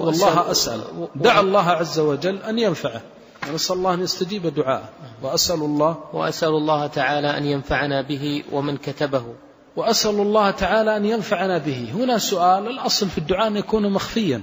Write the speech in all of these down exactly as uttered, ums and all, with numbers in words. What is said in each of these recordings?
والله أسأل دع الله عز وجل أن ينفعه، ونسأل الله أن يستجيب دعاءه، وأسأل الله وأسأل الله تعالى أن ينفعنا به ومن كتبه، وأسأل الله تعالى أن ينفعنا به. هنا سؤال، الأصل في الدعاء أن يكون مخفيا،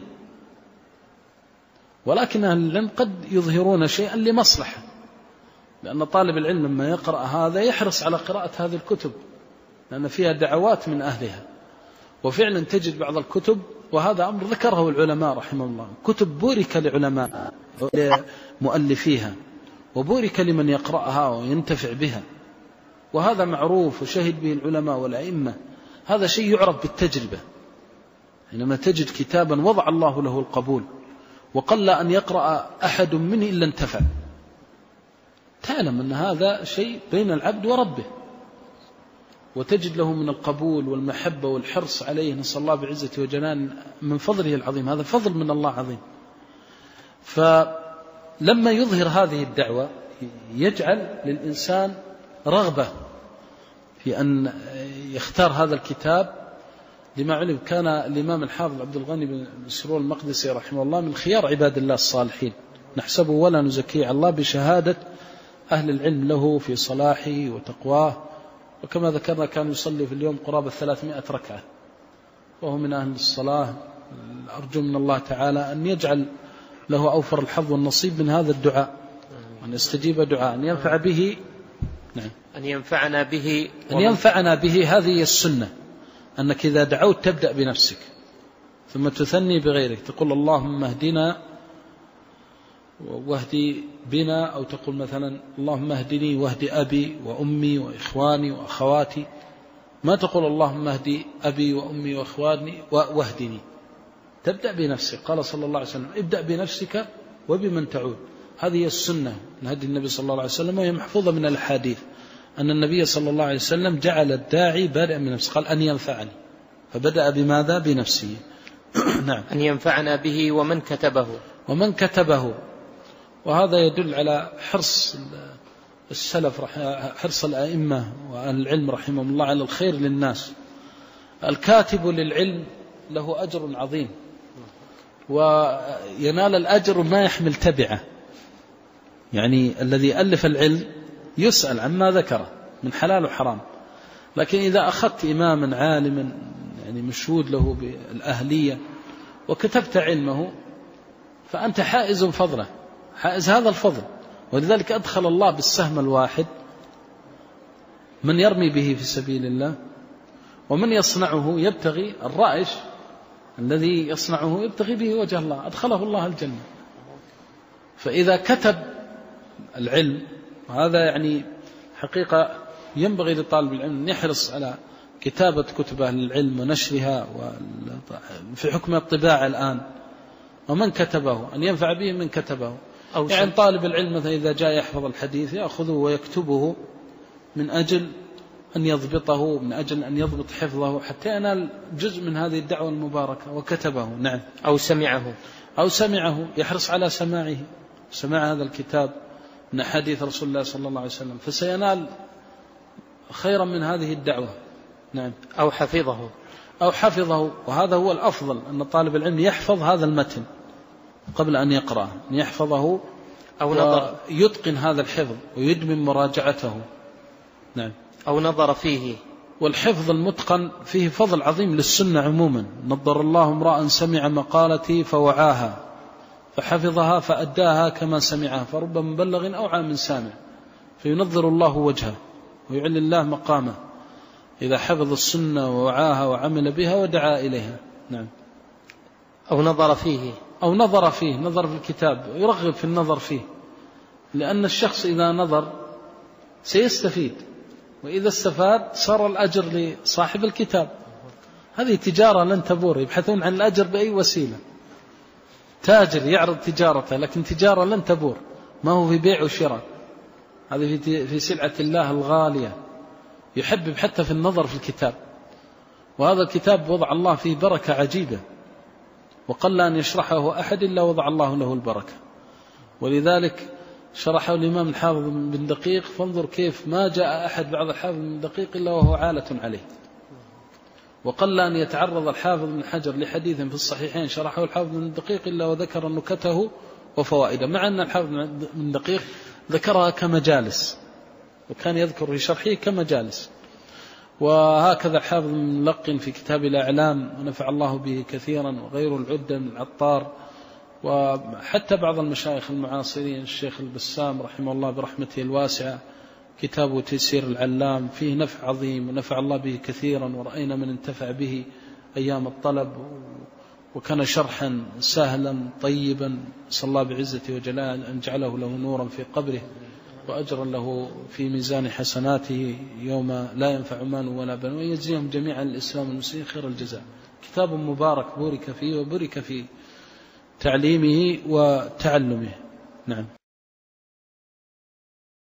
ولكن أهل العلم قد يظهرون شيئا لمصلحة، لأن طالب العلم لما يقرأ هذا يحرص على قراءة هذه الكتب، لأن فيها دعوات من أهلها. وفعلا تجد بعض الكتب، وهذا أمر ذكره العلماء رحمه الله، كتب بورك لعلماء مؤلفيها، وبورك لمن يقرأها وينتفع بها، وهذا معروف وشهد به العلماء والأئمة. هذا شيء يعرف بالتجربة، حينما تجد كتابا وضع الله له القبول وقل أن يقرأ أحد منه إلا انتفع، تعلم أن هذا شيء بين العبد وربه، وتجد له من القبول والمحبة والحرص عليه، نسأل الله بعزته وجلال من فضله العظيم، هذا فضل من الله عظيم. فلما يظهر هذه الدعوة يجعل للإنسان رغبة في أن يختار هذا الكتاب، لما علم كان الإمام الحافظ عبد الغني بن سرور المقدسي رحمه الله من خيار عباد الله الصالحين، نحسبه ولا نزكيه على الله بشهادة أهل العلم له في صلاحه وتقواه، وكما ذكرنا كان يصلي في اليوم قرابة ثلاثمائة ركعة، وهو من أهل الصلاة. أرجو من الله تعالى أن يجعل له أوفر الحظ والنصيب من هذا الدعاء، أن يستجيب دعاء، أن ينفع به. نعم. أن ينفعنا به أن ينفعنا به، هذه السنة، أنك إذا دعوت تبدأ بنفسك ثم تثني بغيرك، تقول اللهم اهدنا واهدي بنا، أو تقول مثلا اللهم اهدني واهدي أبي وأمي وإخواني وأخواتي، ما تقول اللهم اهدي أبي وأمي وإخواني واهدني. تبدأ بنفسك، قال صلى الله عليه وسلم ابدأ بنفسك وبمن تعود. هذه السنة من هدي النبي صلى الله عليه وسلم، وهي محفوظة من الحديث أن النبي صلى الله عليه وسلم جعل الداعي بادئا من نفسه، قال أن ينفعني، فبدأ بماذا؟ بنفسه. نعم. أن ينفعنا به ومن كتبه ومن كتبه. وهذا يدل على حرص السلف، حرص الأئمة والعلم رحمهم الله على الخير للناس. الكاتب للعلم له أجر عظيم، وينال الأجر ما يحمل تبعه، يعني الذي ألف العلم يسأل عما ذكره من حلال وحرام. لكن إذا أخذت إماما عالما يعني مشهود له بالأهلية وكتبت علمه، فأنت حائز فضله، حائز هذا الفضل. ولذلك أدخل الله بالسهم الواحد من يرمي به في سبيل الله، ومن يصنعه يبتغي الرائش الذي يصنعه يبتغي به وجه الله، أدخله الله الجنة. فإذا كتب العلم، وهذا يعني حقيقة ينبغي لطالب العلم أن يحرص على كتابة كتب أهل العلم ونشرها، في حكم الطباعة الآن، ومن كتبه أن ينفع به من كتبه. يعني طالب العلم مثلا إذا جاء يحفظ الحديث يأخذه ويكتبه من أجل أن يضبطه، من أجل أن يضبط حفظه حتى ينال جزء من هذه الدعوة المباركة، وكتبه. نعم. أو سمعه أو سمعه يحرص على سماعه، سماع هذا الكتاب من حديث رسول الله صلى الله عليه وسلم، فسينال خيرا من هذه الدعوة. نعم. أو حفظه أو حفظه وهذا هو الأفضل، أن طالب العلم يحفظ هذا المتن قبل أن يقرأ، أن يحفظه أو نظر يتقن هذا الحفظ ويدمن مراجعته. نعم. أو نظر فيه. والحفظ المتقن فيه فضل عظيم للسنة عموما. نظر الله امرأ سمع مقالتي فوعاها فحفظها فأداها كما سمعها، فرب مبلغ أوعى من سامع، فينظر الله وجهه ويعلي الله مقامه إذا حفظ السنة ووعاها وعمل بها ودعا إليها. نعم. أو نظر فيه. أو نظر فيه، نظر في الكتاب، يرغب في النظر فيه، لأن الشخص إذا نظر سيستفيد، وإذا استفاد صار الأجر لصاحب الكتاب. هذه تجارة لن تبور، يبحثون عن الأجر بأي وسيلة. تاجر يعرض تجارته، لكن تجارة لن تبور، ما هو في بيع وشراء، هذه في سلعة الله الغالية. يحبب حتى في النظر في الكتاب، وهذا الكتاب وضع الله فيه بركة عجيبة، وقل أن يشرحه أحد إلا وضع الله له البركة. ولذلك شرحه الإمام الحافظ بن دقيق، فانظر كيف ما جاء أحد بعد الحافظ بن دقيق إلا وهو عالة عليه. وقل أن يتعرض الحافظ بن حجر لحديث في الصحيحين شرحه الحافظ بن الدقيق إلا وذكر نكته وفوائده، مع أن الحافظ بن الدقيق ذكرها كمجالس، وكان يذكر في شرحه كمجالس. وهكذا الحافظ بن ملقن في كتاب الأعلام ونفع الله به كثيرا، وغير العدة من العطار، وحتى بعض المشايخ المعاصرين الشيخ البسام رحمه الله برحمته الواسعة كتابه تيسير العلام فيه نفع عظيم ونفع الله به كثيرا، ورأينا من انتفع به أيام الطلب، وكان شرحا سهلا طيبا، صلى الله بعزته وجلاله أن جعله له نورا في قبره وأجرا له في ميزان حسناته يوم لا ينفع مال ولا بنون، ويجزيهم جميعا الإسلام والمسلمين خير الجزاء. كتاب مبارك بورك فيه وبرك في تعليمه وتعلمه. نعم.